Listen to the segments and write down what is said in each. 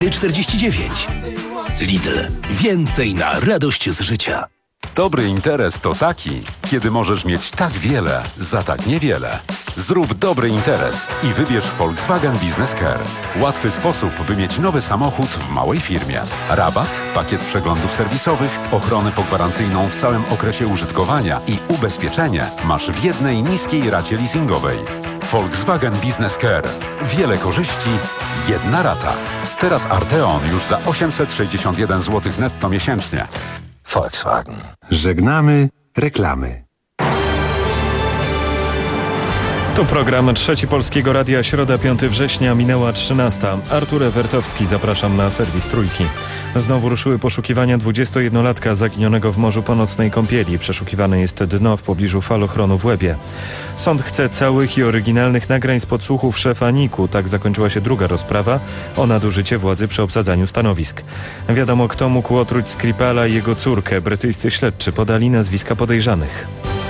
49. Lidl. Więcej na radość z życia. Dobry interes to taki, kiedy możesz mieć tak wiele za tak niewiele. Zrób dobry interes i wybierz Volkswagen Business Care. Łatwy sposób, by mieć nowy samochód w małej firmie. Rabat, pakiet przeglądów serwisowych, ochronę pogwarancyjną w całym okresie użytkowania i ubezpieczenie masz w jednej niskiej racie leasingowej. Volkswagen Business Care. Wiele korzyści, jedna rata. Teraz Arteon już za 861 zł netto miesięcznie. Volkswagen. Żegnamy reklamy. Tu program Trzeci Polskiego Radia, środa 5 września, minęła 13. Artur Ewertowski, zapraszam na serwis Trójki. Znowu ruszyły poszukiwania 21-latka zaginionego w morzu po nocnej kąpieli. Przeszukiwane jest dno w pobliżu falochronu w Łebie. Sąd chce całych i oryginalnych nagrań z podsłuchów szefa NIK-u. Tak zakończyła się druga rozprawa o nadużycie władzy przy obsadzaniu stanowisk. Wiadomo, kto mógł otruć Skripala i jego córkę. Brytyjscy śledczy podali nazwiska podejrzanych.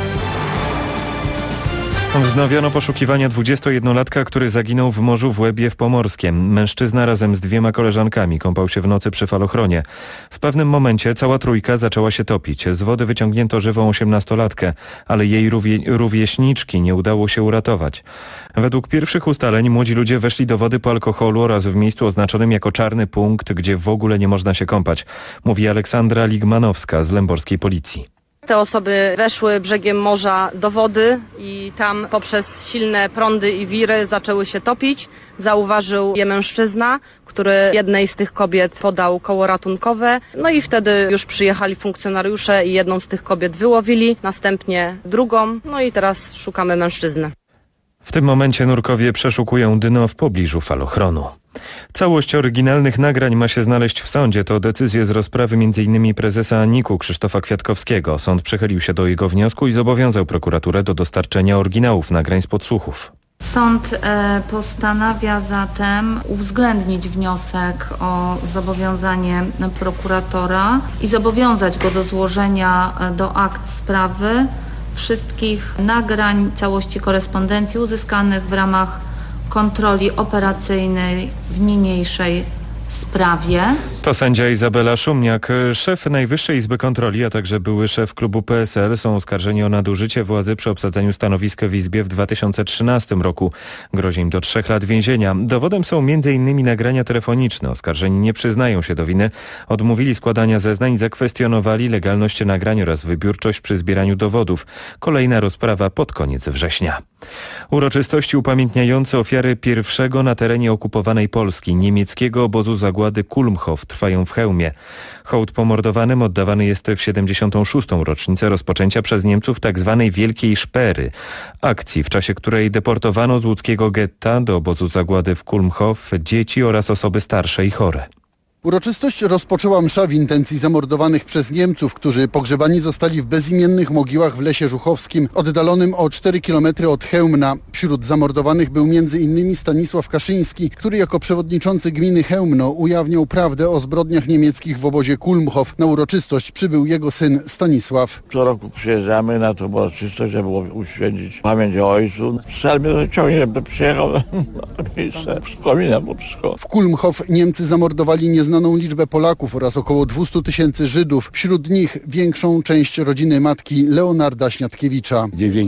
Wznowiono poszukiwania 21-latka, który zaginął w morzu w Łebie w Pomorskiem. Mężczyzna razem z 2 koleżankami kąpał się w nocy przy falochronie. W pewnym momencie cała trójka zaczęła się topić. Z wody wyciągnięto żywą 18-latkę, ale jej rówieśniczki nie udało się uratować. Według pierwszych ustaleń młodzi ludzie weszli do wody po alkoholu oraz w miejscu oznaczonym jako czarny punkt, gdzie w ogóle nie można się kąpać, mówi Aleksandra Ligmanowska z lęborskiej policji. Te osoby weszły brzegiem morza do wody i tam poprzez silne prądy i wiry zaczęły się topić. Zauważył je mężczyzna, który jednej z tych kobiet podał koło ratunkowe. No i wtedy już przyjechali funkcjonariusze i jedną z tych kobiet wyłowili, następnie drugą. No i teraz szukamy mężczyzny. W tym momencie nurkowie przeszukują dno w pobliżu falochronu. Całość oryginalnych nagrań ma się znaleźć w sądzie. To decyzje z rozprawy m.in. prezesa NIK-u Krzysztofa Kwiatkowskiego. Sąd przychylił się do jego wniosku i zobowiązał prokuraturę do dostarczenia oryginałów nagrań z podsłuchów. Sąd postanawia zatem uwzględnić wniosek o zobowiązanie prokuratora i zobowiązać go do złożenia do akt sprawy wszystkich nagrań, całości korespondencji uzyskanych w ramach kontroli operacyjnej w niniejszej sprawie. To sędzia Izabela Szumniak. Szef Najwyższej Izby Kontroli, a także były szef klubu PSL są oskarżeni o nadużycie władzy przy obsadzeniu stanowiska w Izbie w 2013 roku. Grozi im do 3 lat więzienia. Dowodem są m.in. nagrania telefoniczne. Oskarżeni nie przyznają się do winy, odmówili składania zeznań, zakwestionowali legalność nagrań oraz wybiórczość przy zbieraniu dowodów. Kolejna rozprawa pod koniec września. Uroczystości upamiętniające ofiary pierwszego na terenie okupowanej Polski niemieckiego obozu zagłady Kulmhof trwają w Chełmie. Hołd pomordowanym oddawany jest w 76. rocznicę rozpoczęcia przez Niemców tzw. Wielkiej Szpery, akcji, w czasie której deportowano z łódzkiego getta do obozu zagłady w Kulmhof dzieci oraz osoby starsze i chore. Uroczystość rozpoczęła msza w intencji zamordowanych przez Niemców, którzy pogrzebani zostali w bezimiennych mogiłach w Lesie Żuchowskim, oddalonym o 4 km od Chełmna. Wśród zamordowanych był m.in. Stanisław Kaszyński, który jako przewodniczący gminy Chełmno ujawniał prawdę o zbrodniach niemieckich w obozie Kulmhof. Na uroczystość przybył jego syn Stanisław. Co roku przyjeżdżamy na tę uroczystość, żeby uświęcić pamięć o ojcu. Strzelby ciągnie przyjechał na to miejsce. Wspominam to wszystko. W Kulmhof Niemcy zamordowali nieznaną liczbę Polaków oraz około 200 000 Żydów. Wśród nich większą część rodziny matki Leonarda Śniadkiewicza.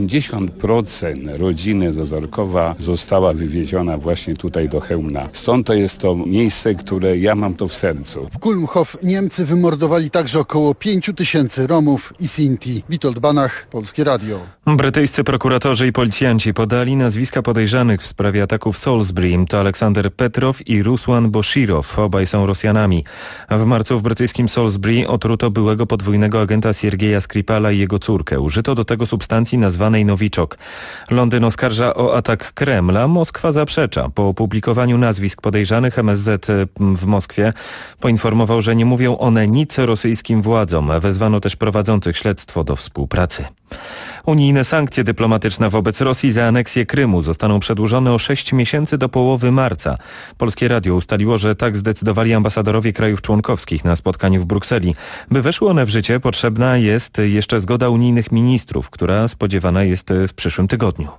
90% rodziny z Ozorkowa została wywieziona właśnie tutaj do Chełmna. Stąd to jest to miejsce, które ja mam to w sercu. W Kulmhof Niemcy wymordowali także około 5 000 Romów i Sinti. Witold Banach, Polskie Radio. Brytyjscy prokuratorzy i policjanci podali nazwiska podejrzanych w sprawie ataku w Salisbury. To Aleksander Petrow i Rusłan Boshirow. Obaj są Rosjanami. W marcu w brytyjskim Salisbury otruto byłego podwójnego agenta Siergieja Skripala i jego córkę. Użyto do tego substancji nazwanej Nowiczok. Londyn oskarża o atak Kremla, Moskwa zaprzecza. Po opublikowaniu nazwisk podejrzanych MSZ w Moskwie poinformował, że nie mówią one nic rosyjskim władzom. Wezwano też prowadzących śledztwo do współpracy. Unijne sankcje dyplomatyczne wobec Rosji za aneksję Krymu zostaną przedłużone o 6 miesięcy do połowy marca. Polskie Radio ustaliło, że tak zdecydowali ambasadorowie krajów członkowskich na spotkaniu w Brukseli. By weszły one w życie, potrzebna jest jeszcze zgoda unijnych ministrów, która spodziewana jest w przyszłym tygodniu.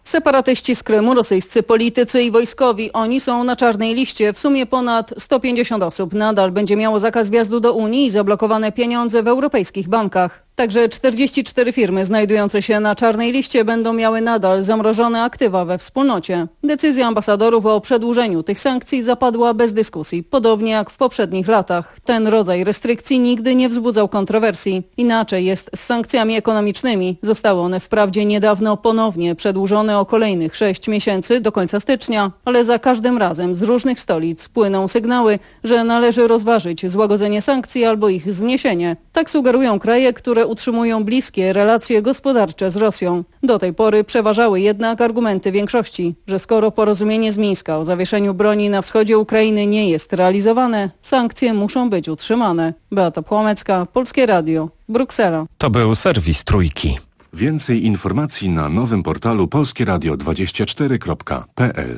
Separatyści z Krymu, rosyjscy politycy i wojskowi. Oni są na czarnej liście. W sumie ponad 150 osób nadal będzie miało zakaz wjazdu do Unii i zablokowane pieniądze w europejskich bankach. Także 44 firmy znajdujące się na czarnej liście będą miały nadal zamrożone aktywa we wspólnocie. Decyzja ambasadorów o przedłużeniu tych sankcji zapadła bez dyskusji, podobnie jak w poprzednich latach. Ten rodzaj restrykcji nigdy nie wzbudzał kontrowersji. Inaczej jest z sankcjami ekonomicznymi. Zostały one wprawdzie niedawno ponownie przedłużone o kolejnych 6 miesięcy do końca stycznia, ale za każdym razem z różnych stolic płyną sygnały, że należy rozważyć złagodzenie sankcji albo ich zniesienie. Tak sugerują kraje, które utrzymują bliskie relacje gospodarcze z Rosją. Do tej pory przeważały jednak argumenty większości, że skoro porozumienie z Mińska o zawieszeniu broni na wschodzie Ukrainy nie jest realizowane, sankcje muszą być utrzymane. Beata Płomecka, Polskie Radio, Bruksela. To był serwis Trójki. Więcej informacji na nowym portalu polskieradio24.pl.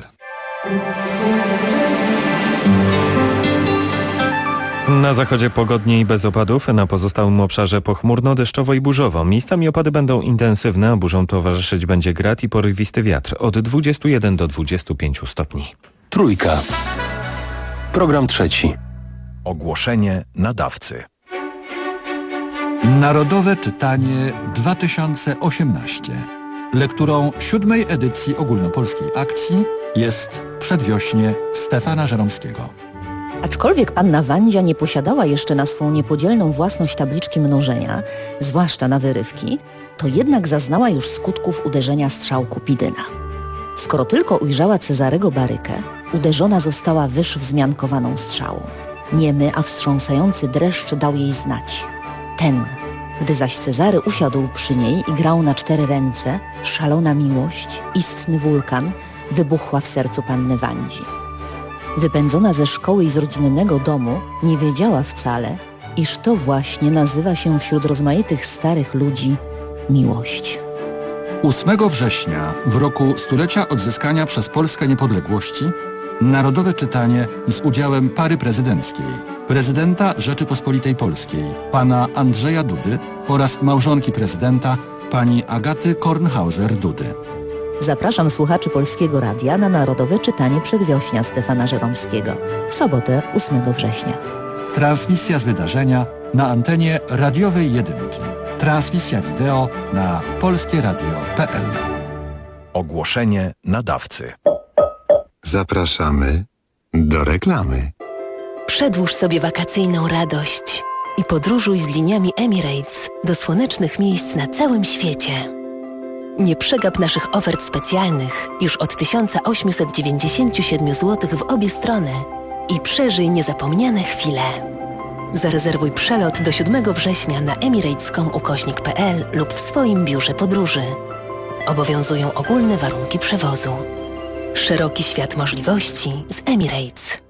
Na zachodzie pogodnie i bez opadów, na pozostałym obszarze pochmurno, deszczowo i burzowo. Miejscami opady będą intensywne, a burzom towarzyszyć będzie grad i porywisty wiatr od 21 do 25 stopni. Trójka. Program trzeci. Ogłoszenie nadawcy. Narodowe Czytanie 2018. Lekturą 7. edycji ogólnopolskiej akcji jest Przedwiośnie Stefana Żeromskiego. Aczkolwiek panna Wandzia nie posiadała jeszcze na swą niepodzielną własność tabliczki mnożenia, zwłaszcza na wyrywki, to jednak zaznała już skutków uderzenia strzał Kupidyna. Skoro tylko ujrzała Cezarego Barykę, uderzona została wyż wzmiankowaną strzałą. Niemy, a wstrząsający dreszcz dał jej znać. Ten, gdy zaś Cezary usiadł przy niej i grał na 4 ręce, szalona miłość, istny wulkan, wybuchła w sercu panny Wandzi. Wypędzona ze szkoły i z rodzinnego domu, nie wiedziała wcale, iż to właśnie nazywa się wśród rozmaitych starych ludzi miłość. 8 września, w roku stulecia odzyskania przez Polskę niepodległości, Narodowe Czytanie z udziałem pary prezydenckiej, prezydenta Rzeczypospolitej Polskiej, pana Andrzeja Dudy oraz małżonki prezydenta, pani Agaty Kornhauser-Dudy. Zapraszam słuchaczy Polskiego Radia na Narodowe Czytanie Przedwiośnia Stefana Żeromskiego w sobotę 8 września. Transmisja z wydarzenia na antenie radiowej Jedynki. Transmisja wideo na polskieradio.pl. Ogłoszenie nadawcy. Zapraszamy do reklamy. Przedłuż sobie wakacyjną radość i podróżuj z liniami Emirates do słonecznych miejsc na całym świecie. Nie przegap naszych ofert specjalnych już od 1897 zł w obie strony i przeżyj niezapomniane chwile. Zarezerwuj przelot do 7 września na emirates.com/pl lub w swoim biurze podróży. Obowiązują ogólne warunki przewozu. Szeroki świat możliwości z Emirates.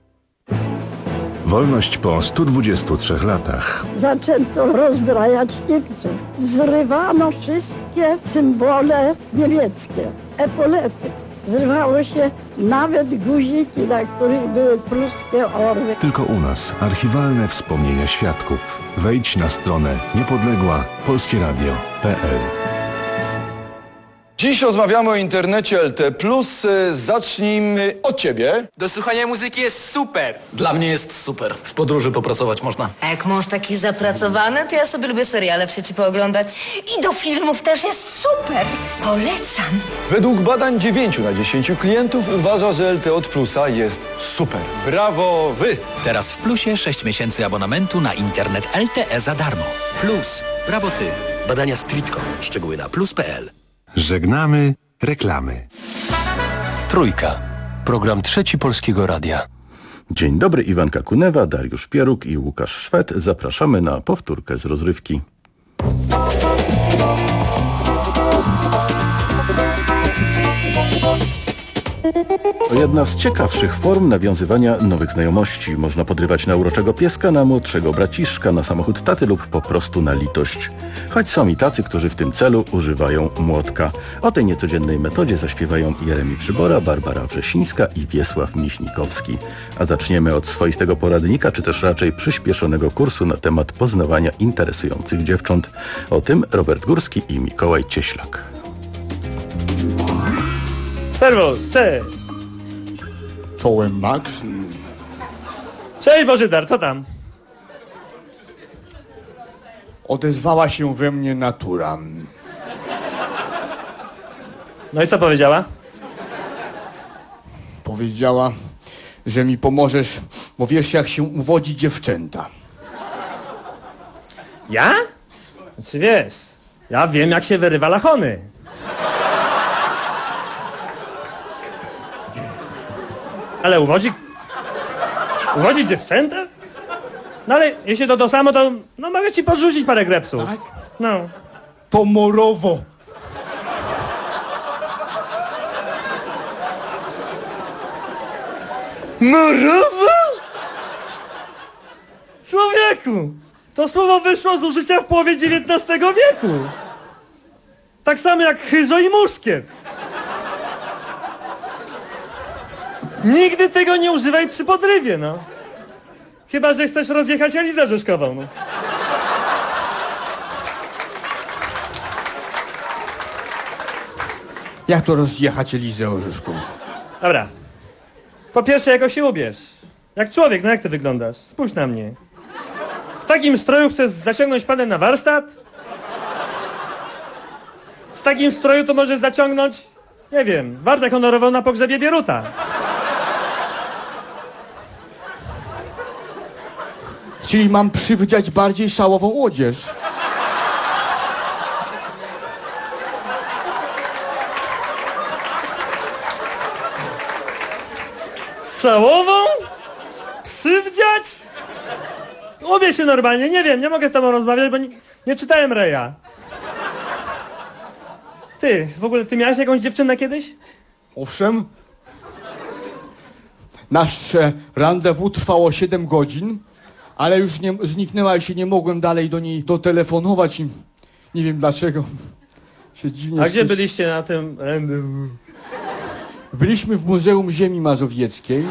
Wolność po 123 latach. Zaczęto rozbrajać Niemców. Zrywano wszystkie symbole niemieckie, epolety. Zrywało się nawet guziki, na których były pruskie orły. Tylko u nas archiwalne wspomnienia świadków. Wejdź na stronę niepodległa.polskieradio.pl. Dziś rozmawiamy o internecie LT+. Zacznijmy od ciebie. Do słuchania muzyki jest super. Dla mnie jest super. W podróży popracować można. A jak mąż taki zapracowany, to ja sobie lubię seriale w sieci pooglądać. I do filmów też jest super. Polecam. Według badań 9 na 10 klientów uważa, że LTE od Plusa jest super. Brawo wy! Teraz w Plusie 6 miesięcy abonamentu na internet LTE za darmo. Plus. Brawo ty. Badania Streetcom. Szczegóły na plus.pl. Żegnamy reklamy. Trójka. Program trzeci Polskiego Radia. Dzień dobry, Iwanka Kunewa, Dariusz Pieruk i Łukasz Szwed. Zapraszamy na powtórkę z rozrywki. To jedna z ciekawszych form nawiązywania nowych znajomości. Można podrywać na uroczego pieska, na młodszego braciszka, na samochód taty lub po prostu na litość. Choć są i tacy, którzy w tym celu używają młotka. O tej niecodziennej metodzie zaśpiewają Jeremi Przybora, Barbara Wrzesińska i Wiesław Miśnikowski. A zaczniemy od swoistego poradnika, czy też raczej przyspieszonego kursu na temat poznawania interesujących dziewcząt. O tym Robert Górski i Mikołaj Cieślak. Serwus, cześć. Czołem, Max. Cześć, Bożydar, co tam? Odezwała się we mnie natura. No i co powiedziała? Powiedziała, że mi pomożesz, bo wiesz, jak się uwodzi dziewczęta. Ja? Znaczy wiesz, ja wiem, jak się wyrywa lachony. Ale uwodzi dziewczęta? No ale jeśli to samo, to no mogę ci podrzucić parę grepsów. Tak? No. To morowo. Morowo? Człowieku! To słowo wyszło z użycia w połowie XIX wieku. Tak samo jak chyżo i muszkiet. Nigdy tego nie używaj przy podrywie, no. Chyba że chcesz rozjechać Elizę Orzeszkową, no. Jak to rozjechać Elizę Orzeszkową? Dobra. Po pierwsze, jakoś się ubierz. Jak człowiek, no jak ty wyglądasz? Spójrz na mnie. W takim stroju chcesz zaciągnąć panę na warsztat? W takim stroju to możesz zaciągnąć, nie wiem, wartę honorową na pogrzebie Bieruta. Czyli mam przywdziać bardziej szałową odzież. Szałową? Przywdziać? Ubierz się normalnie, nie wiem, nie mogę z tobą rozmawiać, bo nie czytałem Reja. Ty, w ogóle ty miałeś jakąś dziewczynę kiedyś? Owszem. Nasze rendezvous trwało 7 godzin, ale już zniknęła i się nie mogłem dalej do niej dotelefonować i nie wiem dlaczego. Się dziwnie A gdzie byliście na tym rendezvous? Byliśmy w Muzeum Ziemi Mazowieckiej.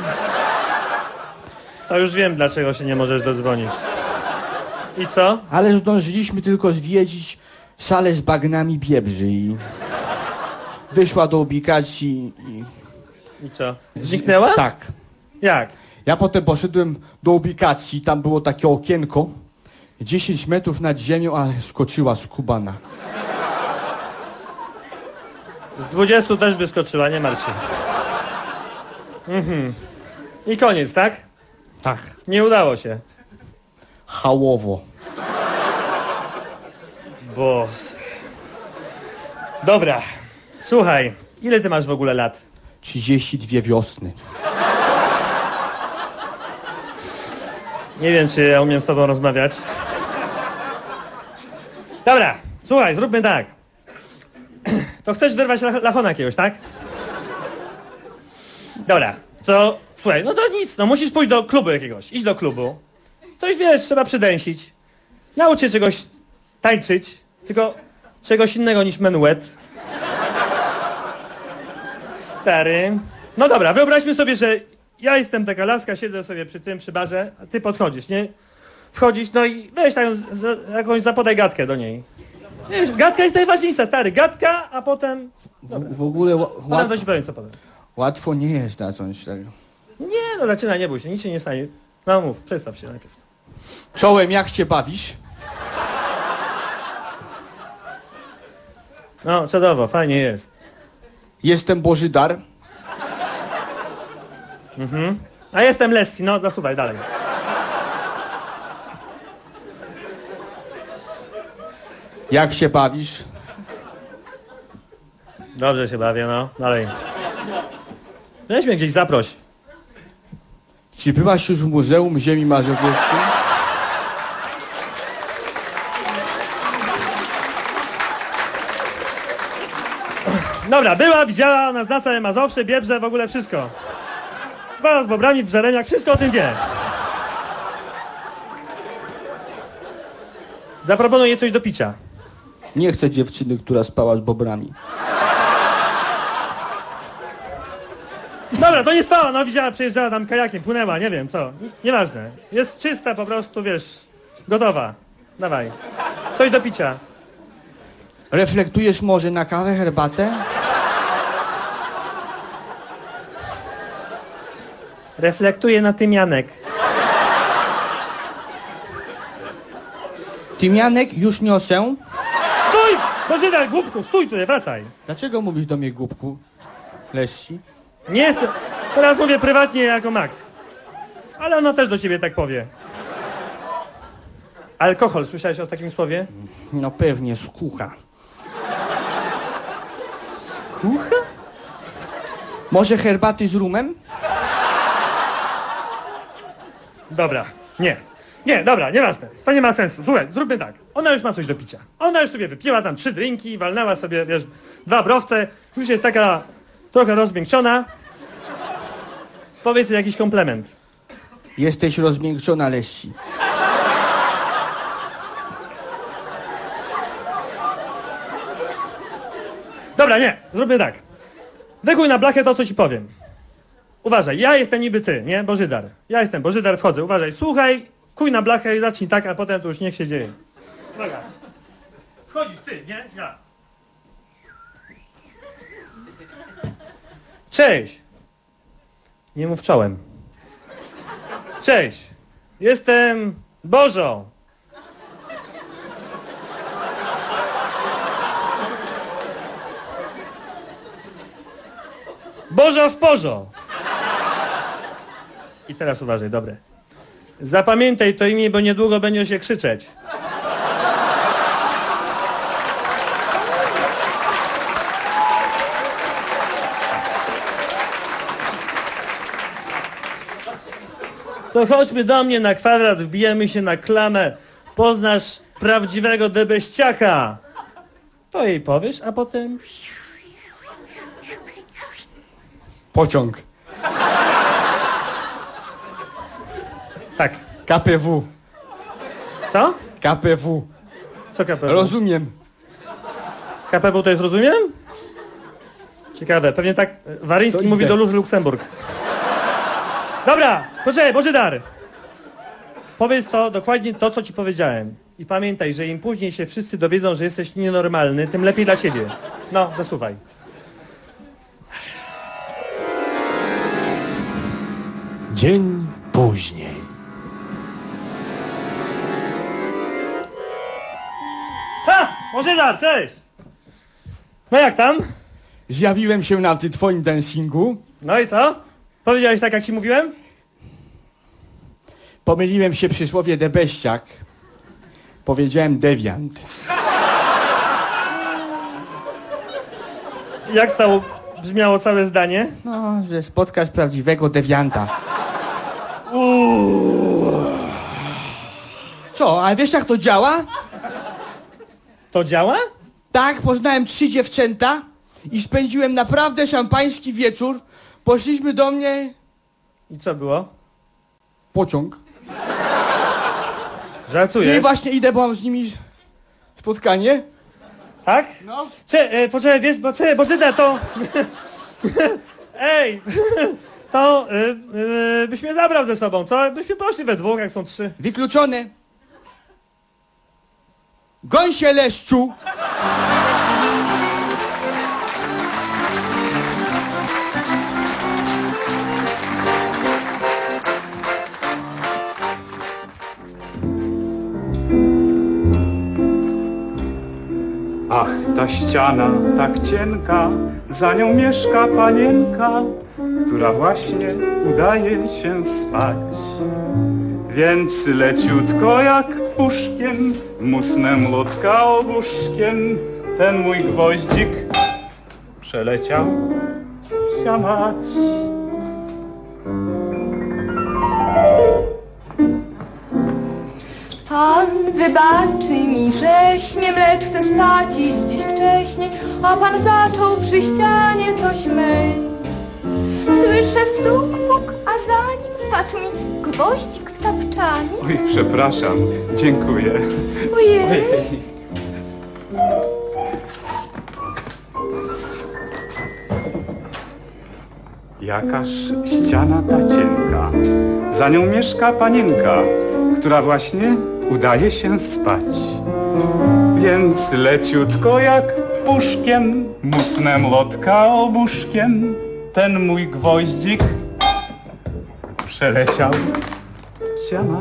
To już wiem, dlaczego się nie możesz dodzwonić. I co? Ale zdążyliśmy tylko zwiedzić salę z bagnami Biebrzy i wyszła do ubikacji I co? Zniknęła? Tak. Jak? Ja potem poszedłem do ubikacji, tam było takie okienko, 10 metrów nad ziemią, ale skoczyła skubana. Z 20 też by skoczyła, nie martw się. I koniec, tak? Tak. Nie udało się. Hałowo. Boże. Dobra, słuchaj, ile ty masz w ogóle lat? 32 wiosny. Nie wiem, czy ja umiem z tobą rozmawiać. Dobra, słuchaj, zróbmy tak. To chcesz wyrwać lachona jakiegoś, tak? Dobra, to słuchaj, no to nic, no musisz pójść do klubu jakiegoś, iść do klubu. Coś, wiesz, trzeba przydęsić. Naucz się czegoś tańczyć, tylko czegoś innego niż menuet. Stary. No dobra, wyobraźmy sobie, że ja jestem taka laska, siedzę sobie przy barze, a ty podchodzisz, nie? Wchodzisz, no i weź taką, jakąś zapodaj gadkę do niej. Wiesz, gadka jest najważniejsza, stary, gadka, a potem... W ogóle Potem to ci powiem, co powiem. łatwo nie jest zacząć tego. Nie, no zaczynaj, nie bój się, nic się nie stanie. No mów, przedstaw się najpierw. Czołem, jak się bawisz? No, czadowo, fajnie jest. Jestem Bożydar. A jestem Lessi, no zasuwaj dalej. Jak się bawisz? Dobrze się bawię, no, dalej. Weź mnie gdzieś zaproś. Czy byłaś już w Muzeum Ziemi Mazowieckiej? Dobra, była, widziała, nas na całe Mazowsze, Biebrze, w ogóle wszystko. Spała z bobrami w Żeremiach, wszystko o tym wie. Zaproponuję jej coś do picia. Nie chcę dziewczyny, która spała z bobrami. Dobra, to nie spała, no widziała, przejeżdżała tam kajakiem, płynęła, nie wiem co. Nieważne. Jest czysta po prostu, wiesz, gotowa. Dawaj. Coś do picia. Reflektujesz może na kawę, herbatę? Reflektuje na tymianek. Tymianek już niosę. Stój! Bożydar, głupku, stój tutaj, wracaj. Dlaczego mówisz do mnie głupku, Lessi? Nie, teraz mówię prywatnie jako Max. Ale ona też do ciebie tak powie. Alkohol, słyszałeś o takim słowie? No pewnie, skucha. Skucha? Może herbaty z rumem? Dobra, nie. Nie, dobra, nieważne. To nie ma sensu. Słuchaj, zróbmy tak. Ona już ma coś do picia. Ona już sobie wypiła tam 3 drinki, walnęła sobie, wiesz, 2 browce. Już jest taka trochę rozmiękczona. Powiedz jej jakiś komplement. Jesteś rozmiękczona, Lessi. Dobra, nie, zróbmy tak. Wykuj na blachę to, co ci powiem. Uważaj, ja jestem niby ty, nie? Bożydar. Ja jestem Bożydar, wchodzę. Uważaj, słuchaj, kuj na blachę i zacznij tak, a potem to już niech się dzieje. Uwaga. Wchodzisz ty, nie? Ja. Cześć. Nie mów czołem. Cześć. Jestem Bożo. Bożo w porzo. I teraz uważaj, dobre. Zapamiętaj to imię, bo niedługo będzie się krzyczeć. To chodźmy do mnie na kwadrat, wbijemy się na klamę. Poznasz prawdziwego debeściaka. To jej powiesz, a potem... Pociąg. Tak. KPW. Co? KPW. Co KPW? Rozumiem. KPW to jest rozumiem? Ciekawe, pewnie tak Waryński mówi do Róży Luksemburg. Dobra, poczekaj, Bożydar. Powiedz to, dokładnie to, co ci powiedziałem. I pamiętaj, że im później się wszyscy dowiedzą, że jesteś nienormalny, tym lepiej dla ciebie. No, zasuwaj. Dzień później. Ha! Bożydar, cześć! No jak tam? Zjawiłem się na tym twoim dancingu. No i co? Powiedziałeś tak, jak ci mówiłem? Pomyliłem się przy słowie debeściak. Powiedziałem dewiant. Jak brzmiało całe zdanie? No, że spotkasz prawdziwego dewianta. Co, a wiesz jak to działa? To działa? Tak, poznałem 3 dziewczęta i spędziłem naprawdę szampański wieczór. Poszliśmy do mnie... I co było? Pociąg. Żartujesz? I właśnie idę, bo mam z nimi spotkanie. Tak? No. Poczekaj, wiesz, Bożydar, to... Ej, to byś mnie zabrał ze sobą, co? Byśmy poszli we dwóch, jak są 3. Wykluczone. Goń się, leszczu! Ach, ta ściana tak cienka, za nią mieszka panienka, która właśnie udaje się spać. Więc leciutko jak puszkiem, musnę młotka obuszkiem, ten mój gwoździk przeleciał psia mać. Pan wybaczy mi, że śmiem, lecz chcę spać iść dziś wcześniej, a pan zaczął przy ścianie coś myć. Słyszę stuk, puk, a za nim wpadł mi gwoździk w tapczanie. Oj, przepraszam, dziękuję. Ojej. Jakaż ściana ta cienka, za nią mieszka panienka, która właśnie udaje się spać. Więc leciutko jak puszkiem, musnę młotka obuszkiem, ten mój gwoździk przeleciał. Ciama.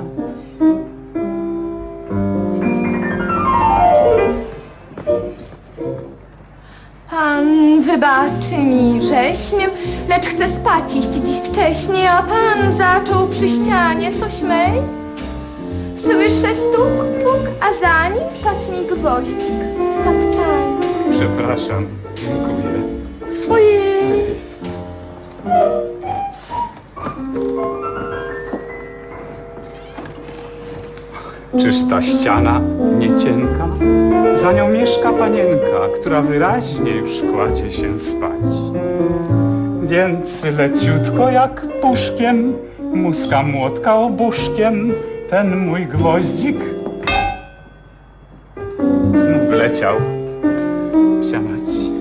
Pan wybaczy mi, że śmiem, lecz chcę spać iść dziś wcześnie, a pan zaczął przy ścianie coś mej. Słyszę stuk, puk, a za nim wpadł mi gwoździk w tapczanie. Przepraszam, dziękuję. Ojej! Czyż ta ściana nie cienka? Za nią mieszka panienka, która wyraźnie już kładzie się spać. Więc leciutko jak puszkiem, muska młotka obuszkiem, ten mój gwoździk znów leciał. Psiamać.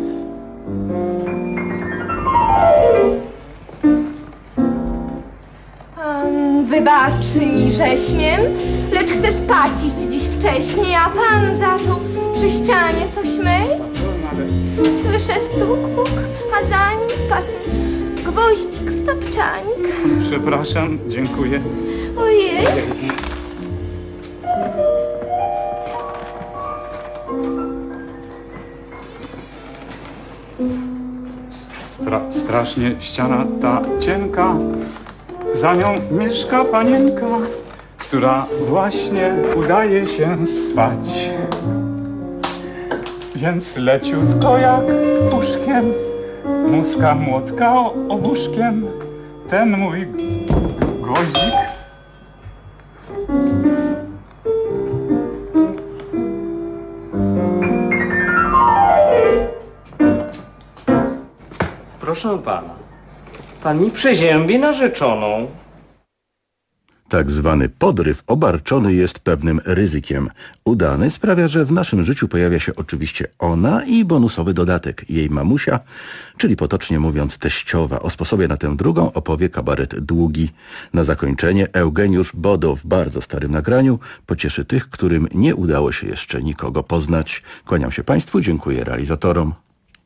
Pan wybaczy mi, że śmiem, lecz chcę spać iść dziś wcześnie, a pan zaczął przy ścianie coś mej. Słyszę stuk, puk, a za nim wpadł mi gwoździk w tapczanik. Przepraszam, dziękuję. Ojej! Strasznie ściana ta cienka, za nią mieszka panienka, która właśnie udaje się spać. Więc leciutko jak puszkiem, muska młotka obuszkiem, ten mój gwoździk Proszę pana, pan mi przeziębi narzeczoną. Tak zwany podryw obarczony jest pewnym ryzykiem. Udany sprawia, że w naszym życiu pojawia się oczywiście ona i bonusowy dodatek, jej mamusia, czyli potocznie mówiąc teściowa. O sposobie na tę drugą opowie kabaret Długi. Na zakończenie Eugeniusz Bodo w bardzo starym nagraniu pocieszy tych, którym nie udało się jeszcze nikogo poznać. Kłaniam się Państwu, dziękuję realizatorom.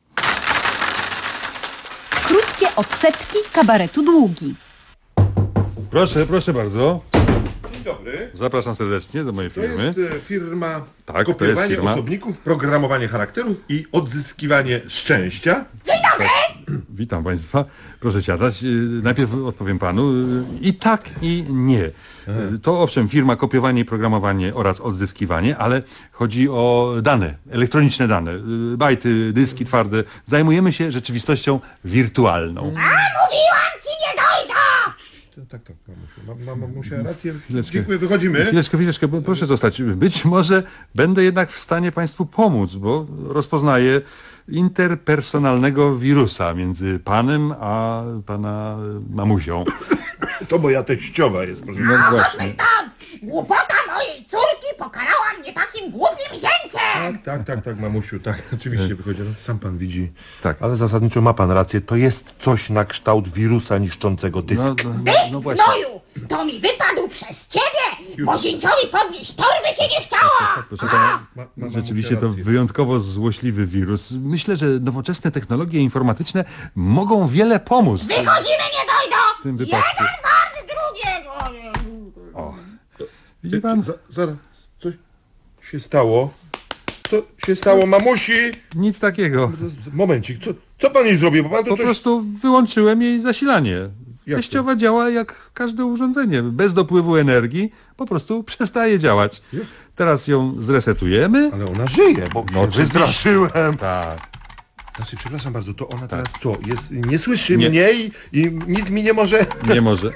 Krótkie odsetki kabaretu Długi. Proszę bardzo. Dzień dobry. Zapraszam serdecznie do mojej firmy. To jest firma Tak, to jest kopiowanie firma. osobników, programowanie charakterów i odzyskiwanie szczęścia. Dzień dobry! Witam Państwa. Proszę siadać. Najpierw odpowiem Panu. I tak, i nie. To owszem, firma kopiowanie i programowanie oraz odzyskiwanie, ale chodzi o dane, elektroniczne dane, bajty, dyski twarde. Zajmujemy się rzeczywistością wirtualną. Mówiłam ci, nie dojdę! Tak, mamusia rację. Dziękuję, wychodzimy. Chwileczkę, proszę zostać. Być może będę jednak w stanie Państwu pomóc, bo rozpoznaję interpersonalnego wirusa między Panem a Pana mamusią. To moja teściowa jest, proszę. No właśnie. Stąd! Głupota mojej córki pokarała mnie takim głupim wzięciem! Tak, mamusiu, tak, oczywiście wychodzi. No, sam pan widzi. Tak. Ale zasadniczo ma pan rację, to jest coś na kształt wirusa niszczącego dysk. Dysk, gnoju! To mi wypadł przez ciebie, bo zięciowi podnieść torby się nie chciało! Proszę pana, rzeczywiście to wyjątkowo złośliwy wirus. Myślę, że nowoczesne technologie informatyczne mogą wiele pomóc. Wychodzimy, nie dojdą! W tym wypadku. Jeden wart drugiego! O. Widzi pan? Zaraz, coś się stało. Co się stało, mamusi? Nic takiego. Momencik, co pan jej zrobił? Bo pan to po prostu wyłączyłem jej zasilanie. Jak Teściowa działa jak każde urządzenie. Bez dopływu energii po prostu przestaje działać. Teraz ją zresetujemy. Ale ona żyje, bo no, wystraszyłem. Tak. Znaczy, przepraszam bardzo, to ona teraz co? Nie słyszy mnie i nic mi nie może... Nie może.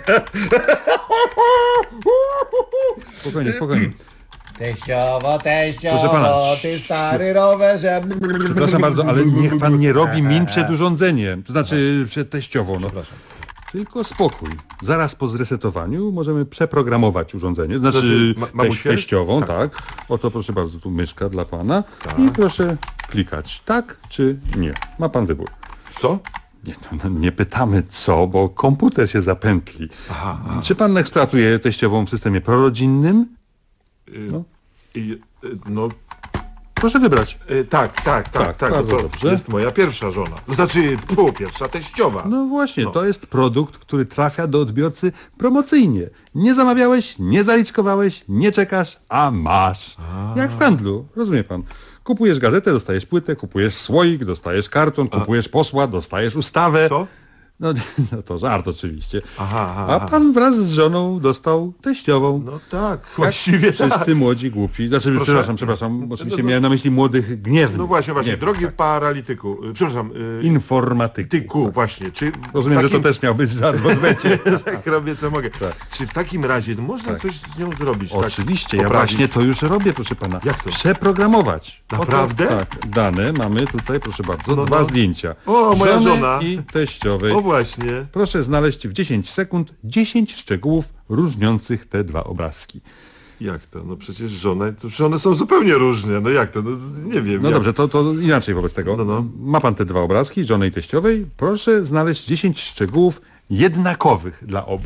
Spokojnie. Teściowo, Proszę pana, ty stary rowerze. Przepraszam bardzo, ale niech pan nie robi min przed urządzeniem. To znaczy przed teściową. No. Tylko spokój. Zaraz po zresetowaniu możemy przeprogramować urządzenie. Znaczy teściową, tak. Oto proszę bardzo, tu myszka dla pana. Tak. I proszę klikać tak czy nie. Ma pan wybór. Co? Nie pytamy co, bo komputer się zapętli. Aha. Czy pan eksploatuje teściową w systemie prorodzinnym? No Proszę wybrać. Tak. bardzo To dobrze. jest moja pierwsza żona. Znaczy, pierwsza teściowa. No właśnie, to jest produkt, który trafia do odbiorcy promocyjnie. Nie zamawiałeś, nie zaliczkowałeś, nie czekasz, a masz. Jak w handlu, rozumie pan. Kupujesz gazetę, dostajesz płytę, kupujesz słoik, dostajesz karton, kupujesz posła, dostajesz ustawę. Co? No to żart oczywiście. Aha. A pan wraz z żoną dostał teściową. No tak, właściwie tak. Wszyscy młodzi, głupi. Znaczy, przepraszam, oczywiście miałem na myśli młodych gniewnych. No właśnie, Gniewnych, drogi tak. paralityku, przepraszam. Informatyku. Właśnie. Czy rozumiem, że to też miał być żart w odwecie. Tak, robię co mogę. Czy w takim razie można coś z nią zrobić? Oczywiście, tak, ja właśnie to już robię, proszę pana. Jak to? Przeprogramować. Naprawdę? Tak, dane mamy tutaj, proszę bardzo, dwa zdjęcia. O, moja żony żona. I teściowej. O właśnie. Proszę znaleźć w 10 sekund 10 szczegółów różniących te dwa obrazki. Jak to? No przecież one są zupełnie różne. No jak to? No nie wiem. No dobrze, to inaczej wobec tego. Ma pan te dwa obrazki, żony i teściowej. Proszę znaleźć 10 szczegółów jednakowych dla obu.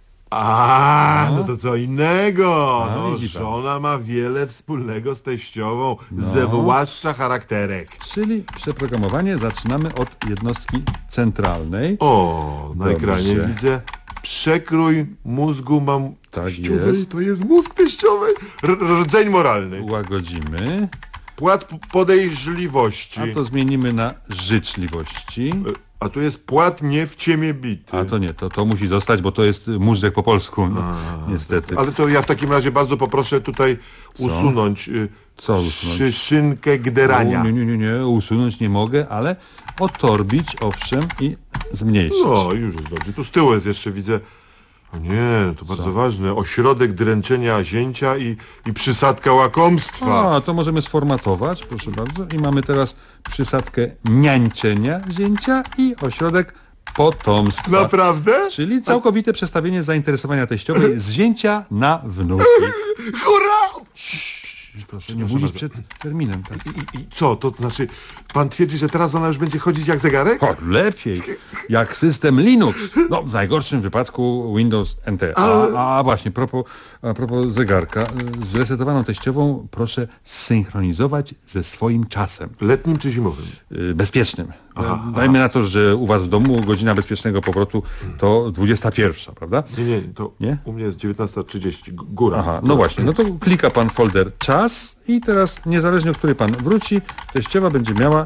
No to co innego. Żona ma wiele wspólnego z teściową, zwłaszcza charakterek. Czyli przeprogramowanie zaczynamy od jednostki centralnej. O, na ekranie widzę. Przekrój mózgu mam teściowej. jest. To jest mózg teściowej. Rdzeń moralny. Łagodzimy. Płat podejrzliwości. A to zmienimy na życzliwości. A tu jest płat nie w ciemię bity. A to nie, to musi zostać, bo to jest móżdżek po polsku, niestety. Ale to ja w takim razie bardzo poproszę tutaj usunąć. Co usunąć? Szyszynkę gderania. Nie, usunąć nie mogę, ale otorbić, owszem, i zmniejszyć. No, już jest dobrze. Tu z tyłu jest jeszcze, widzę. O nie, to bardzo ważne. Ośrodek dręczenia zięcia i przysadka łakomstwa. A, to możemy sformatować, proszę bardzo. I mamy teraz przysadkę niańczenia zięcia i ośrodek potomstwa. Naprawdę? Czyli całkowite przestawienie zainteresowania teściowej z zięcia na wnuki. Hurra! Proszę nie budzić przed terminem. Tak. I co? To znaczy, pan twierdzi, że teraz ona już będzie chodzić jak zegarek? O, lepiej. Jak system Linux. No, w najgorszym wypadku Windows NT. A właśnie, a propos zegarka. Zresetowaną teściową proszę synchronizować ze swoim czasem. Letnim czy zimowym? Bezpiecznym. Dajmy na to, że u was w domu godzina bezpiecznego powrotu to 21, prawda? Nie, to u mnie jest 19:30, góra. Aha, no właśnie, no to klika pan folder czas i teraz niezależnie o której pan wróci, teściowa będzie miała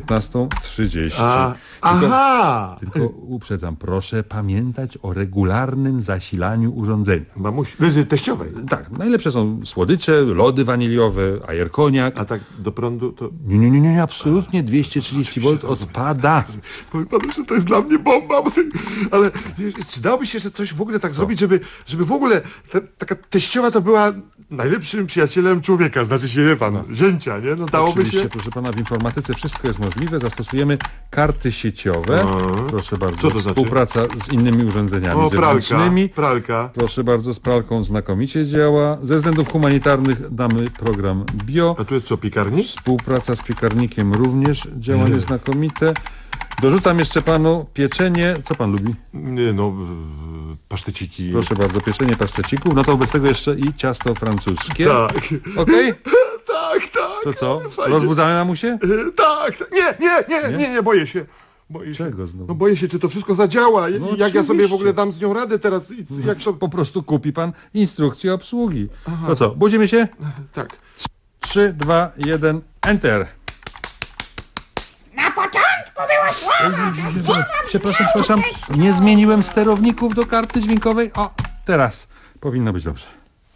19:30. Tylko uprzedzam, proszę pamiętać o regularnym zasilaniu urządzenia. Teściowej? Tak, najlepsze są słodycze, lody waniliowe, ajerkoniak. A tak do prądu to... Nie, absolutnie 230 V odpada. Powiem panu, że to jest dla mnie bomba, ale czy dałoby się jeszcze coś w ogóle tak zrobić, żeby w ogóle taka teściowa to była najlepszym przyjacielem człowieka, znaczy się, wie pan, zięcia, nie? No dałoby Oczywiście, się... proszę pana, w informatyce wszystko jest możliwe. Zastosujemy karty sieciowe. Proszę bardzo. Co to znaczy? Współpraca z innymi urządzeniami zewnętrznymi. Pralka. Proszę bardzo, z pralką znakomicie działa. Ze względów humanitarnych damy program bio. A tu jest co, piekarnik? Współpraca z piekarnikiem również działa nieznakomite. Dorzucam jeszcze panu pieczenie. Co pan lubi? Paszteciki. Proszę bardzo, pieczenie pasztecików. No to wobec tego jeszcze i ciasto francuskie. Tak. Okej? Tak. To co? Fajnie. Rozbudzamy mamusię? Tak. Nie, boję się. Czego znowu? No boję się, czy to wszystko zadziała. No jak ja sobie w ogóle dam z nią radę teraz? Jak to... Po prostu kupi pan instrukcję obsługi. To co, budzimy się? Tak. 3, 2, 1, enter. Na początku było słowo, Przepraszam, nie zmieniłem sterowników do karty dźwiękowej. O, teraz powinno być dobrze.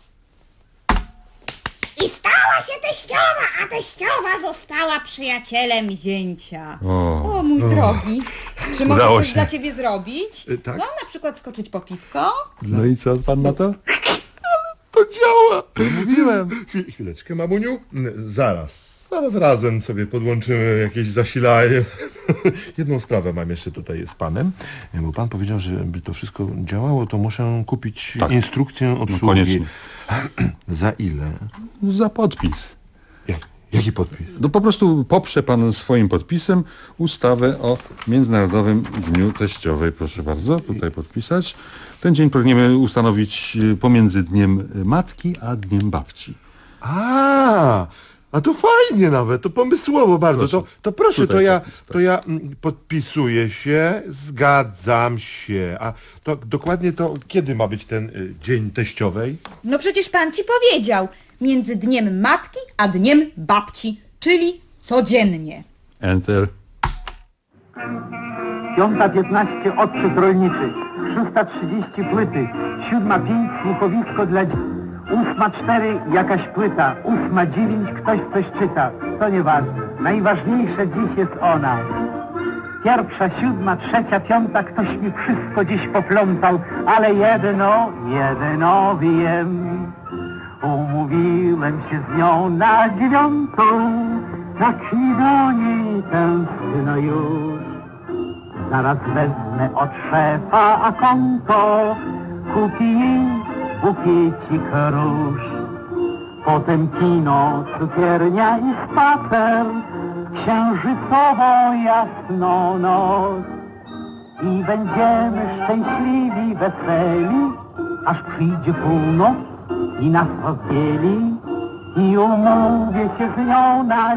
I stała się teściowa, a teściowa została przyjacielem zięcia. O, mój drogi. Czy mogę Udało coś się. dla ciebie zrobić? Tak. No, na przykład skoczyć po piwko? No i co pan na to? To działa! Mówiłem. Chwileczkę, mamuniu. Zaraz razem sobie podłączymy jakieś zasilanie. Jedną sprawę mam jeszcze tutaj z panem, bo pan powiedział, że żeby to wszystko działało, to muszę kupić instrukcję obsługi. koniecznie. Za ile? Za podpis. Jaki podpis? No po prostu poprze pan swoim podpisem ustawę o Międzynarodowym Dniu Teściowej. Proszę bardzo, tutaj podpisać. Ten dzień pragniemy ustanowić pomiędzy Dniem Matki a Dniem Babci. A to fajnie nawet, to pomysłowo bardzo. To proszę, Tutaj, to ja podpisuję się, zgadzam się. A to dokładnie to kiedy ma być ten dzień teściowej? No przecież pan ci powiedział. Między dniem matki a dniem babci, czyli codziennie. Enter. 5:15 odczyt rolniczy, 6:30 płyty, 7:05 słuchowisko dla dzieci, 8:04 jakaś płyta, 8:09 ktoś coś czyta. To nieważne. Najważniejsze dziś jest ona. 1, 7, 3, 5 ktoś mi wszystko dziś poplątał, ale jedno wiem. Umówiłem się z nią na 9, tak mi do niej tęskno już. Zaraz wezmę od szefa a konto, kupi jej bukiecik róż. Potem kino, cukiernia i spacer, księżycową jasną noc. I będziemy szczęśliwi, weseli, aż przyjdzie północ i nas rozdzieli. I umówię się z nią na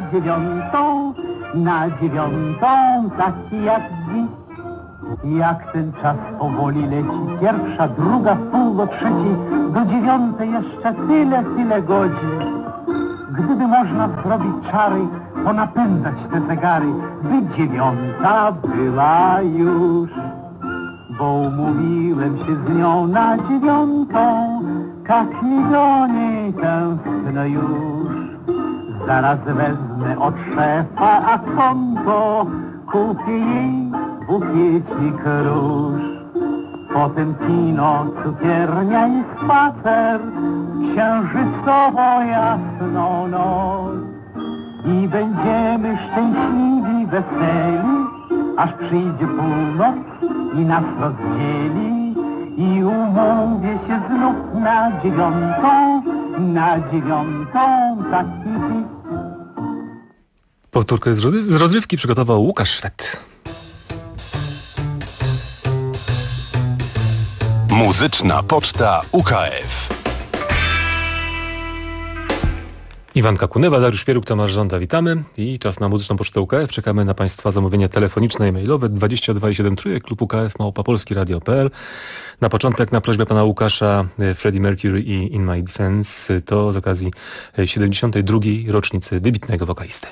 9, taki jak dziś. Jak ten czas powoli leci, 1, 2, wpół do 3, do 9 jeszcze tyle godzin. Gdyby można zrobić czary, ponapędzać te zegary, by 9 była już. Bo umówiłem się z nią na 9, tak mi do niej tęskno już. Zaraz wezmę od szefa a konto, kupię jej bukiecik róż. Potem kino, cukiernia i spacer, księżycowo jasną noc. I będziemy szczęśliwi, weseli, aż przyjdzie północ i nas rozdzieli. I umówię się znów na 9, taki dziś. Powtórkę z rozrywki przygotował Łukasz Szwed. Muzyczna Poczta UKF. Iwanka Kunewa, Dariusz Pieruk, Tomasz Żąda, witamy. I czas na Muzyczną Pocztę UKF. Czekamy na Państwa zamówienia telefoniczne i mailowe 22,7 klub UKF @polskiradio.pl. Na początek, na prośbę pana Łukasza, Freddie Mercury i In My Defense, to z okazji 72. rocznicy wybitnego wokalisty.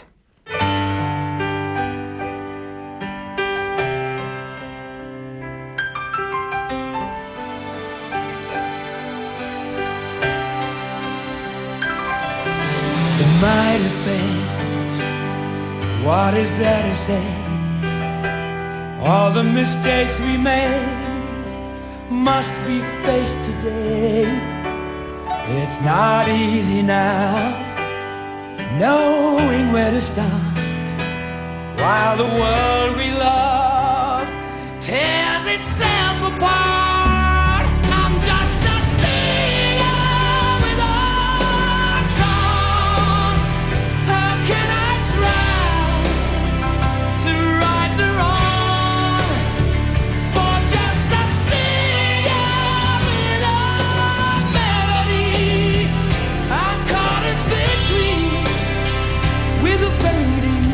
My defense, what is there to say? All the mistakes we made must be faced today. It's not easy now, knowing where to start, while the world we love tears itself apart. I'm just a singer with a song. How can I try to right the wrong? For just a singer with a melody, I'm caught in between with a fading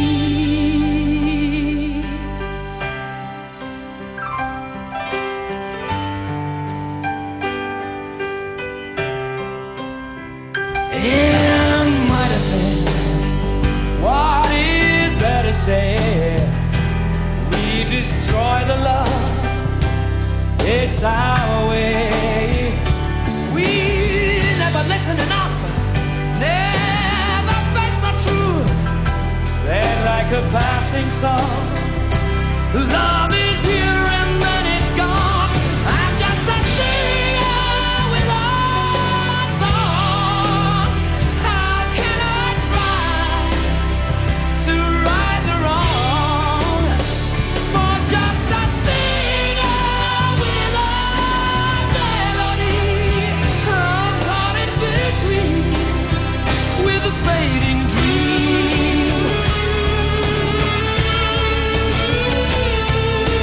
dream. In my defense, what is there to say? We destroy the love, it's our way. We never listen enough, never face the truth. They're like a passing song. Love is here and then it's gone. I'm just a singer with a song. How can I try to right the wrong? For just a singer with a melody, I'm caught in between with a fading dream.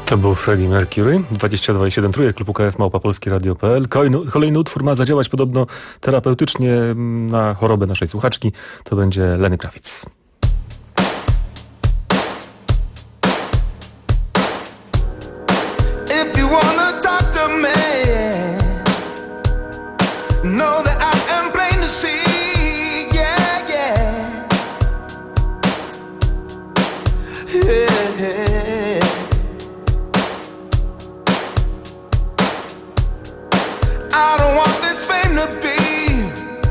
To był Freddie Mercury, 22,7 trójek, klub UKF, małpapolskiradio.pl. Kolejny utwór ma zadziałać podobno terapeutycznie na chorobę naszej słuchaczki. To będzie Lenny Kravitz. If you wanna talk to me, know that I am plain to see, yeah, yeah. Yeah. I don't want this fame to be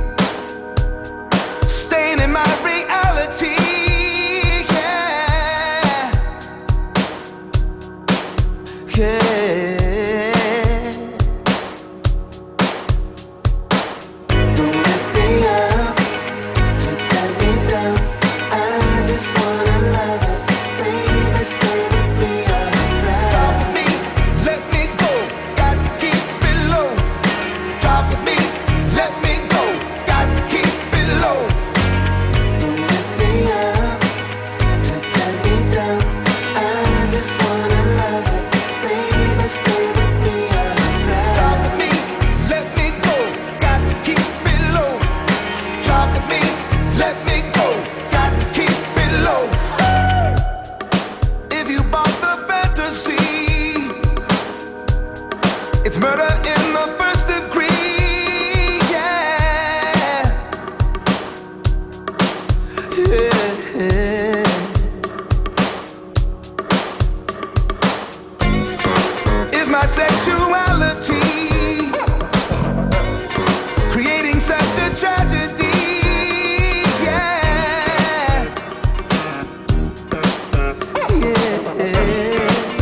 staining my reality. Yeah, yeah. Don't lift me up to tear me down. I just wanna love it, baby. Stay with me on the ground. Drop with me, let me go. Got to keep it low. Drop with me, let me go. Got to keep it low. Don't lift me up to tear me down. I just wanna love it, baby. Stay with me on the ground. Drop with me, let me go. Got to keep it low. Drop with me, let me go. Got to keep it low. If you bought the fantasy, it's murder in the first degree. Yeah, yeah. Is my sexuality creating such a tragedy? Yeah, yeah.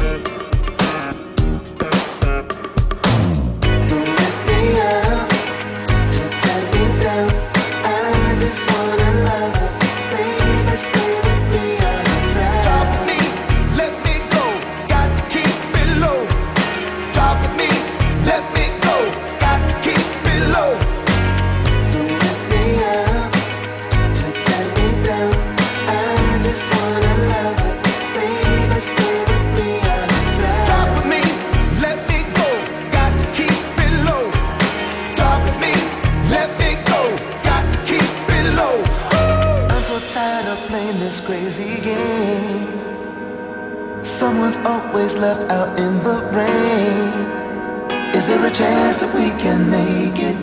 Don't lift me up to tear me down. I just wanna love it, baby. Stay with me on the ground. Drop with me, let me go. Got to keep it low. Drop with me, let me go. Got to keep it low. Don't lift me up to tear me down. I just wanna love it, baby. Stay with me on the ground. Drop with me, let me go. Got to keep it low. Drop with me, let me go. Got to keep it low. I'm so tired of playing this crazy game. Someone's always left out in the rain. Is there a chance that we can make it?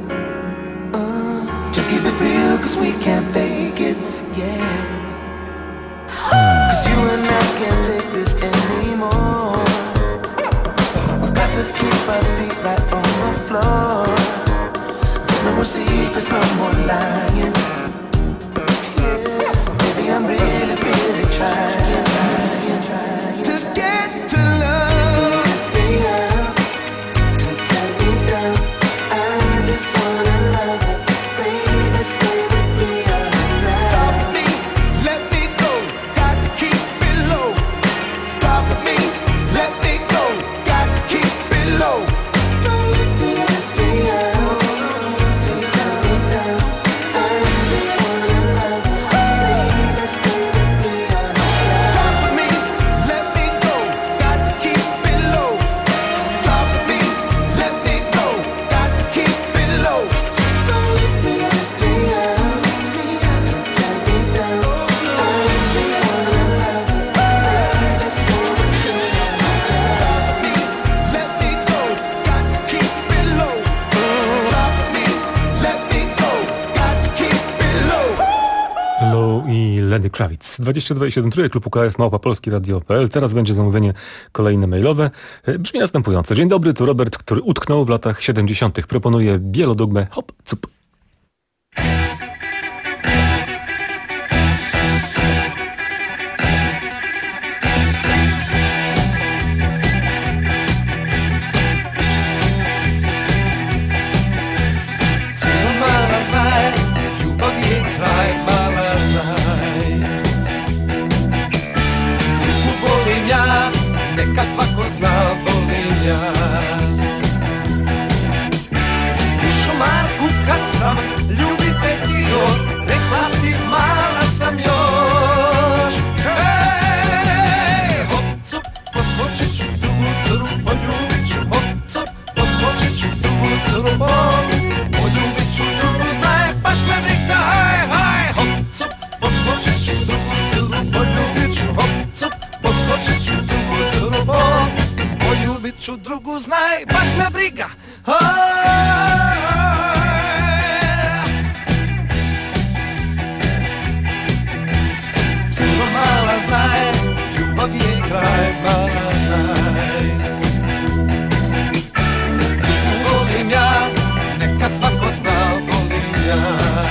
Just keep it real, cause we can't fake it, yeah. Cause you and I can't take this anymore. We've got to keep our feet right on the floor. There's no more secrets, no more lying. Yeah, baby, I'm really, really trying to get to love. Lift me up to tear me down. I just wanna love it, baby. Stay with me on the ground. Drop with me, let me go. Got to keep it low. Drop with me, let me go. Got to keep it low. Don't lift me up to tear me down. I just wanna love it, baby. Stay with me on the ground. Drop with me, let me go. Got to keep it low. Drop with me, let me go. Got to keep it low. Don't lift me up to tear me down. I just wanna love it, baby. Stay with me on the ground. Drop with me, let me go. Got to keep it low. Drop with me, let me go. Got to keep it low. Low i Lenny Kravitz. 22,7 trójek, klub UKF, małpapolskiradio.pl. Teraz będzie zamówienie kolejne mailowe. Brzmi następująco. Dzień dobry, tu Robert, który utknął w latach 70. Proponuje bielodugmę hop, cup. Co mala znaj, ljubavni kraj mala znaj. Ljubu volim ja, neka svako zna volim ja. U šumarku kad sam ljubite htio, rekla si mala sam još. Hej, hop, cup, poskočit ću biću drugu znaj, baš me briga. Curo mala znaj, ljubav je kraj, mala znaj. Volim ja, neka svako zna, volim ja.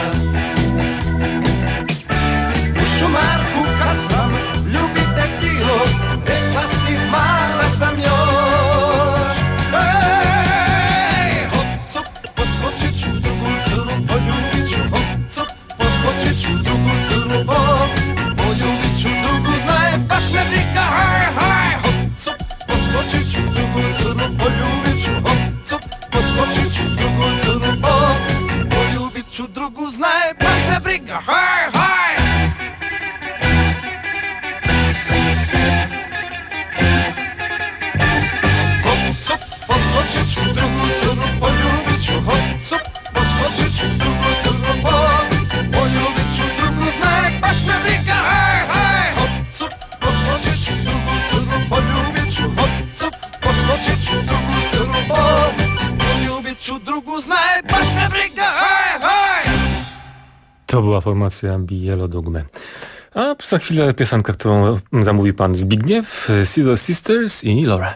U šumarku kad sam ljubite htio, rekla si mala sam još. Ej, hop, poskočit ću drugu crnu, poljubit ću, hop, poskočit ću drugu crnu, poljubit ću drugu, znaj, baš me briga, hop, poskočit ću drugu crnu, poljubit ću, hop, poskočit ću drugu crnu, poljubit ću drugu, znaj, baš me briga, poskočit ću drugu crnu, poljubit ću, hop, poskočit ću drugu crnu, poljubit ću drugu, znaj, baš me briga, hop, poskočit ću drugu crnu, poljubit ću, hop, poskočit ću drugu crnu, poljubit ću drugu, znaj, baš me briga, To była formacja Bielo Dugme. A za chwilę piosenka, którą zamówi pan Zbigniew, Scissor Sisters i Laura.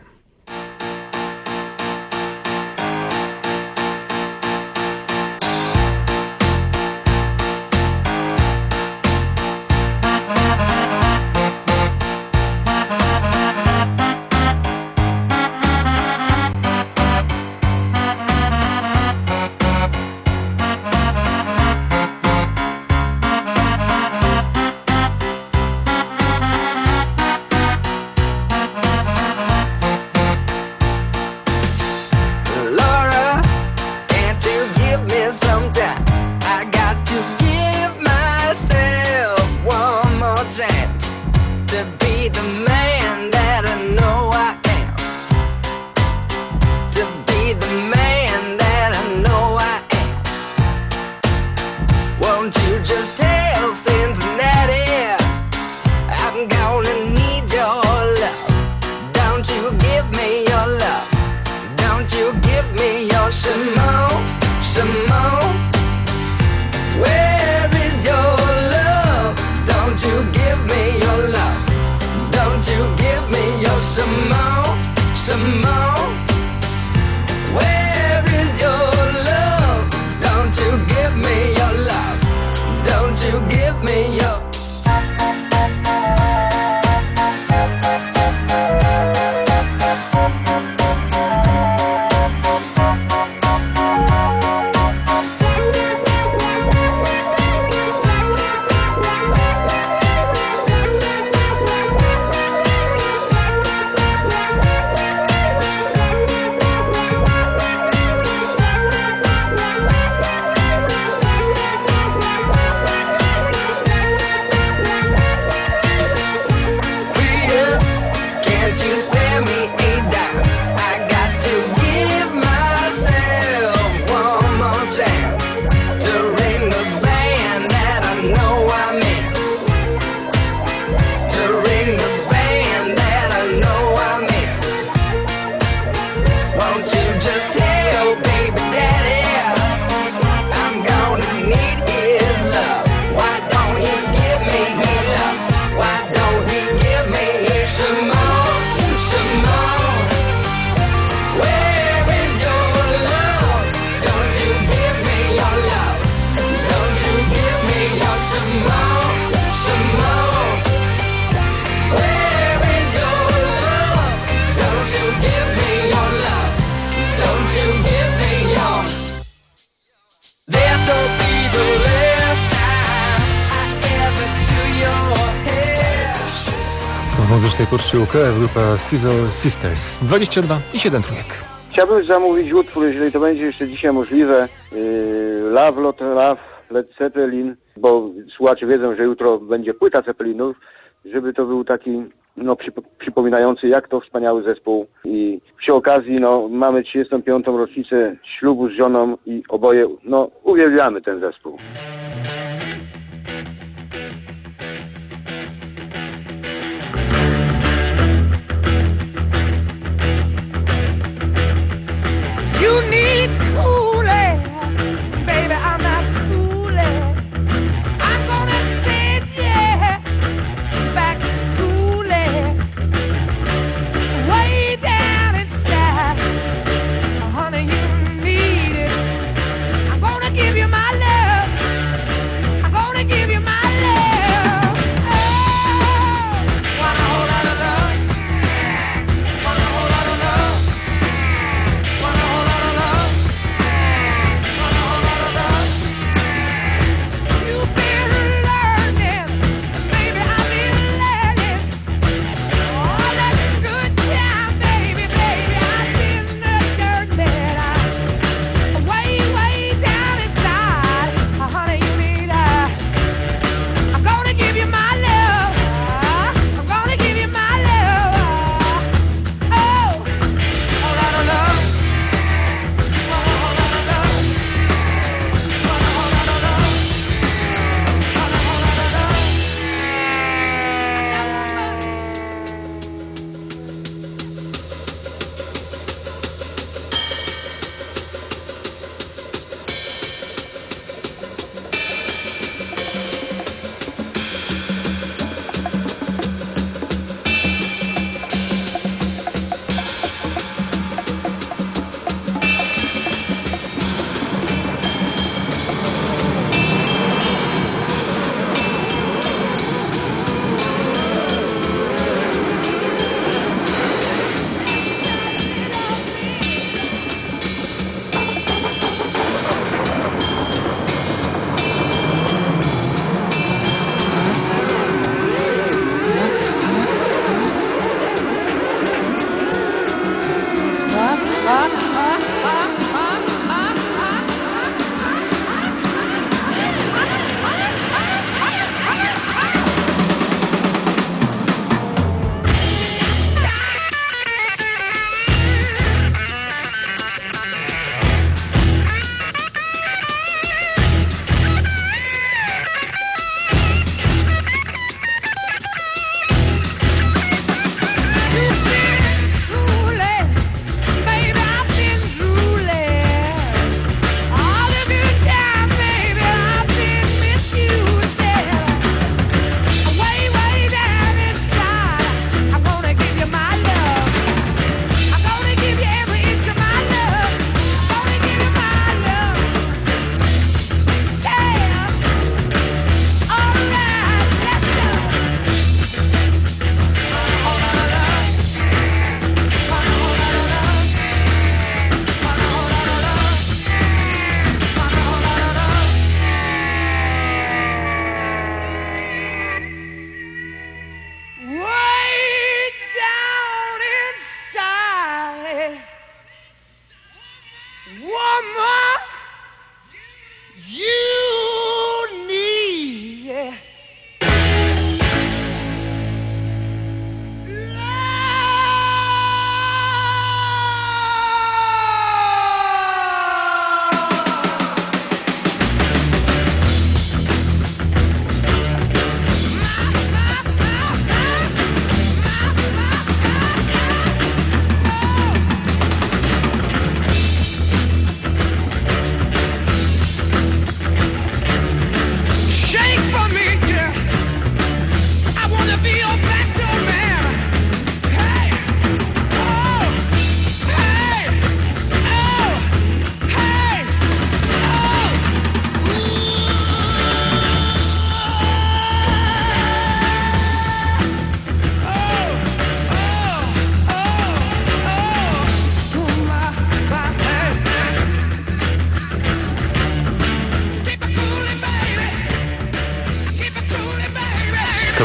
Muzycznej poczcie UKF, grupa Scissor Sisters. 22 i 7 trójek. Chciałbym zamówić utwór, jeżeli to będzie jeszcze dzisiaj możliwe. Love, Lot Love, Led Zeppelin, bo słuchacze wiedzą, że jutro będzie płyta Zeppelinów, żeby to był taki przypominający, jak to wspaniały zespół. I przy okazji mamy 35. rocznicę ślubu z żoną i oboje uwielbiamy ten zespół.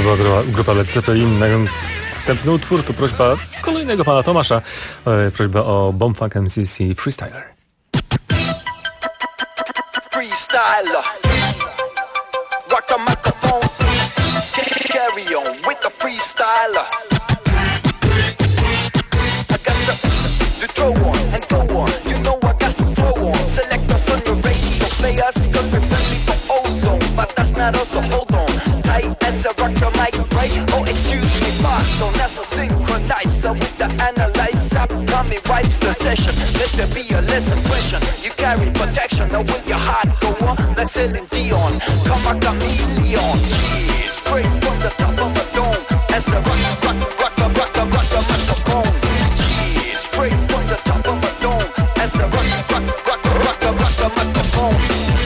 była grupa Led Zeppelin. Następny utwór to prośba kolejnego pana Tomasza. Prośba o Bomb Funk MCC Freestyler. Freestyler. Rock the microphone. Carry on with the freestyler. I got to throw on and go on. You know I got to flow on. Select us on the radio. Play us good and friendly for ozone. But that's not us, so hold on. Tight as a rock the mic, right? Oh, excuse me, Boston. That's a synchronizer with the analyzer. Mommy wipes the session. Let there be a less impression. You carry protection. Now with your heart go on like Celine Dion. Come a chameleon. Yeah, straight from the top of a dome. As a rock the microphone. Yeah, straight from the top of a dome. As a rock the microphone.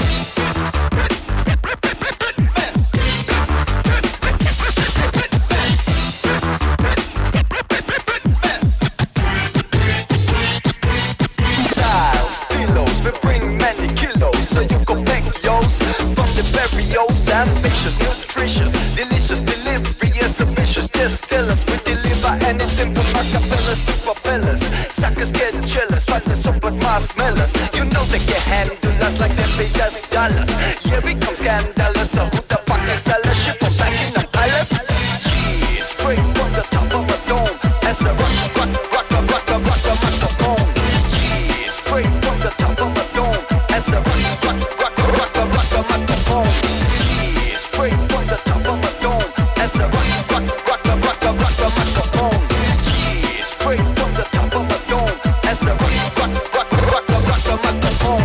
Ambitious, nutritious, delicious, delivery is ambitious. Just tell us we deliver anything from acapellas to propellers. Suckers get jealous, but they're so like marshmallows. You know they can handle us like they paid us dollars. Here we come scandalous, so who the fuck is sellers? Ship them back in the palace. Yeah, straight from the top of a dome. As the rock the microphone. Yeah, straight from the top of a dome. As the rock the microphone. Straight from the top of a dome, as the rock the microphone. Yeah, straight from the top of a dome, as the rock the microphone.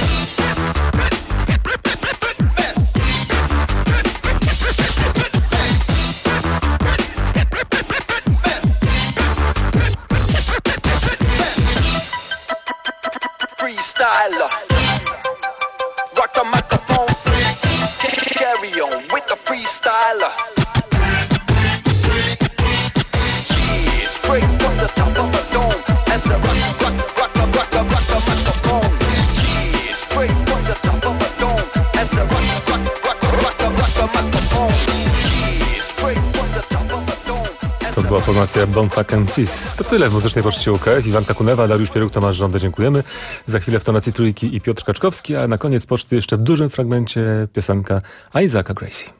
Freestyler, rock the microphone. Carry on with the freestyler. Yeah, straight from the top of a dome. As the rock the microphone. Yeah, straight from the top of a dome. As the rock the microphone. Yeah, straight from the top of a dome. To była formacja Bomb Funk MCs. To tyle w Muzycznej Poczcie UKF. Iwanka Kunewa, Dariusz Pieruk, Tomasz Żąda, dziękujemy. Za chwilę w tonacji Trójki i Piotr Kaczkowski, a na koniec poczty jeszcze w dużym fragmencie piosenka Isaaca Gracie.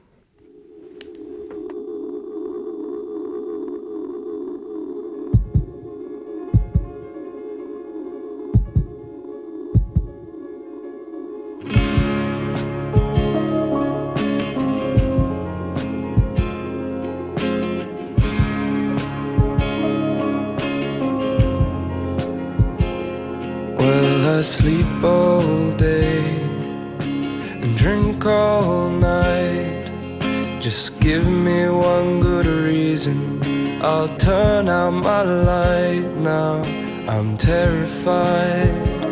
I sleep all day and drink all night. Just give me one good reason, I'll turn out my light. Now I'm terrified.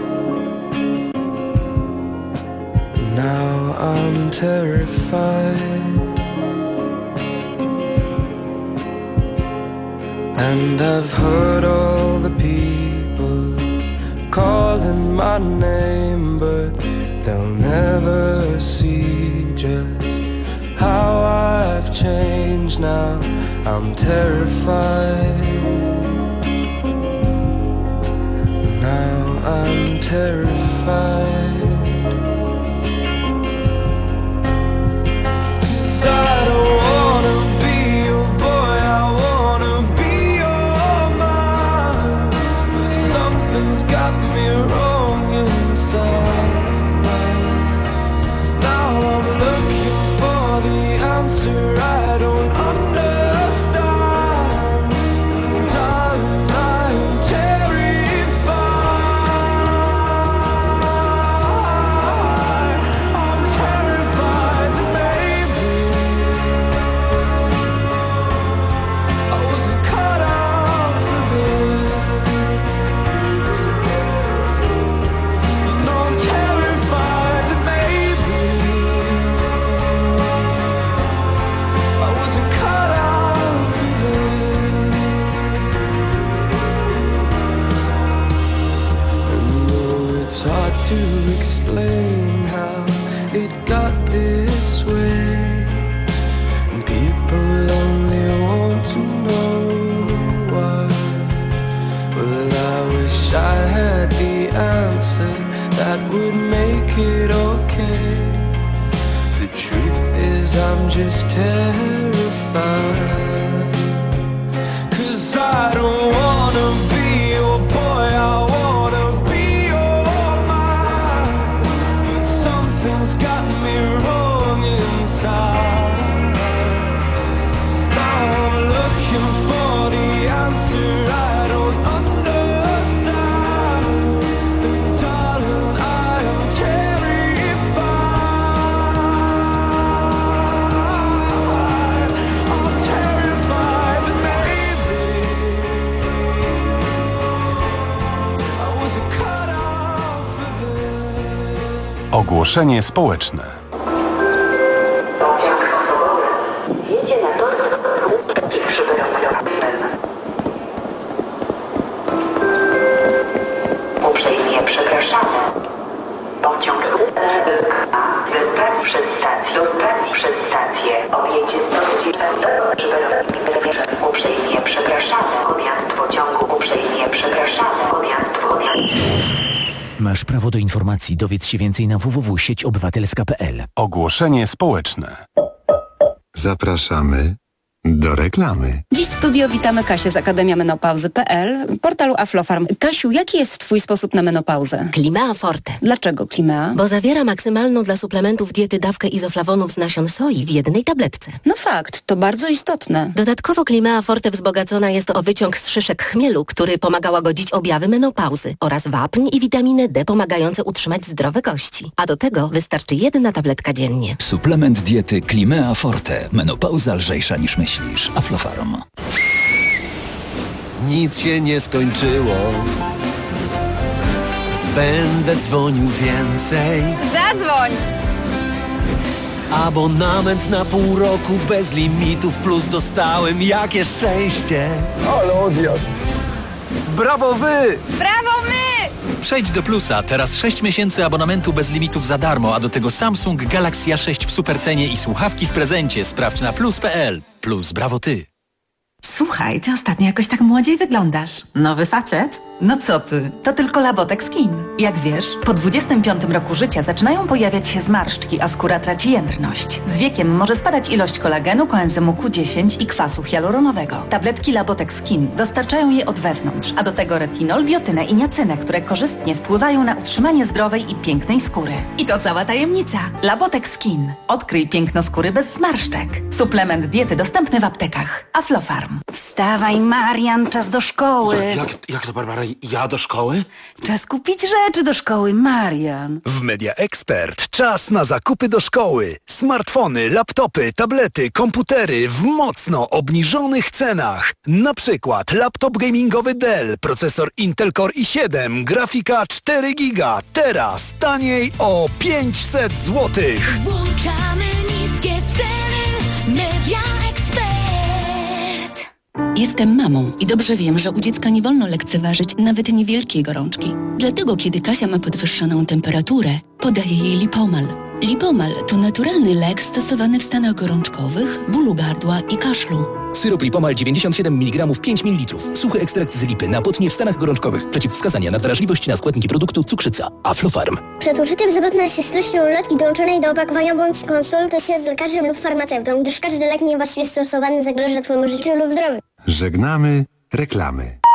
Now I'm terrified. And I've heard all the people calling my name, but they'll never see just how I've changed. Now I'm terrified. Now I'm terrified. 'Cause I don't wanna be your boy, I wanna be your man. But something's got me wrong inside. Now I'm looking for the answer I don't understand. Darling, I'm terrified. it's terrifying. 'Cause I don't wanna be your boy, I wanna be your man. But something's got me wrong inside. Now I'm looking for the answer I don't understand. And darling, I am terrified. I'm terrified, but maybe I wasn't cut out for this. Ogłoszenie społeczne. Jedzie na tor i przybywa. Uprzejmie przepraszamy. Pociąg ze stacji przez stację do stacji przez stację objedzie 109. Uprzejmie przepraszamy. Odjazd pociągu. Uprzejmie przepraszamy. Odjazd. Masz prawo do informacji. Dowiedz się więcej na www.sieciobywatelska.pl. Ogłoszenie społeczne. Zapraszamy do reklamy. Dziś w studio witamy Kasię z Akademia Menopauzy.pl, portalu Aflofarm. Kasiu, jaki jest twój sposób na menopauzę? Climea Forte. Dlaczego Climea? Bo zawiera maksymalną dla suplementów diety dawkę izoflawonów z nasion soi w jednej tabletce. No fakt, to bardzo istotne. Dodatkowo Climea Forte wzbogacona jest o wyciąg z szyszek chmielu, który pomaga łagodzić objawy menopauzy, oraz wapń i witaminę D pomagające utrzymać zdrowe kości. A do tego wystarczy jedna tabletka dziennie. Suplement diety Climea Forte. Menopauza lżejsza niż myślisz. Aflofarm. Nic się nie skończyło. Będę dzwonił więcej. Zadzwoń! Abonament na pół roku bez limitów plus dostałem. Jakie szczęście! Ale odjazd! Brawo wy! Brawo my! Przejdź do Plusa. Teraz 6 miesięcy abonamentu bez limitów za darmo, a do tego Samsung Galaxy A6 w supercenie i słuchawki w prezencie. Sprawdź na plus.pl. Plus, brawo ty. Słuchaj, ty ostatnio jakoś tak młodziej wyglądasz. Nowy facet? No co ty, to tylko Labotek Skin. Jak wiesz, po 25 roku życia zaczynają pojawiać się zmarszczki, a skóra traci jędrność. Z wiekiem może spadać ilość kolagenu, koenzymu Q10 i kwasu hialuronowego. Tabletki Labotek Skin dostarczają je od wewnątrz, a do tego retinol, biotynę i niacynę, które korzystnie wpływają na utrzymanie zdrowej i pięknej skóry. I to cała tajemnica. Labotek Skin. Odkryj piękno skóry bez zmarszczek. Suplement diety dostępny w aptekach. Aflofarm. Wstawaj, Marian, czas do szkoły. Jak to, Barbara? Ja do szkoły? Czas kupić rzeczy do szkoły, Marian. W Media Expert czas na zakupy do szkoły. Smartfony, laptopy, tablety, komputery w mocno obniżonych cenach. Na przykład laptop gamingowy Dell, procesor Intel Core i7, grafika 4 GB. Teraz taniej o 500 zł. Włączamy niskie ceny. Media Expert. Jestem mamą i dobrze wiem, że u dziecka nie wolno lekceważyć nawet niewielkiej gorączki. Dlatego, kiedy Kasia ma podwyższoną temperaturę, podaję jej Lipomal. Lipomal to naturalny lek stosowany w stanach gorączkowych, bólu gardła i kaszlu. Syrop Lipomal 97 mg 5 ml. Suchy ekstrakt z lipy na potnie w stanach gorączkowych. Przeciwwskazania na wrażliwość na składniki produktu cukrzyca. Aflofarm. Przed użyciem zapewne się z treścią ulotki dołączonej do opakowania bądź skonsultuj się z lekarzem lub farmaceutą, gdyż każdy lek niewłaściwie stosowany zagraża Twojemu życiu lub zdrowiu. Żegnamy reklamy.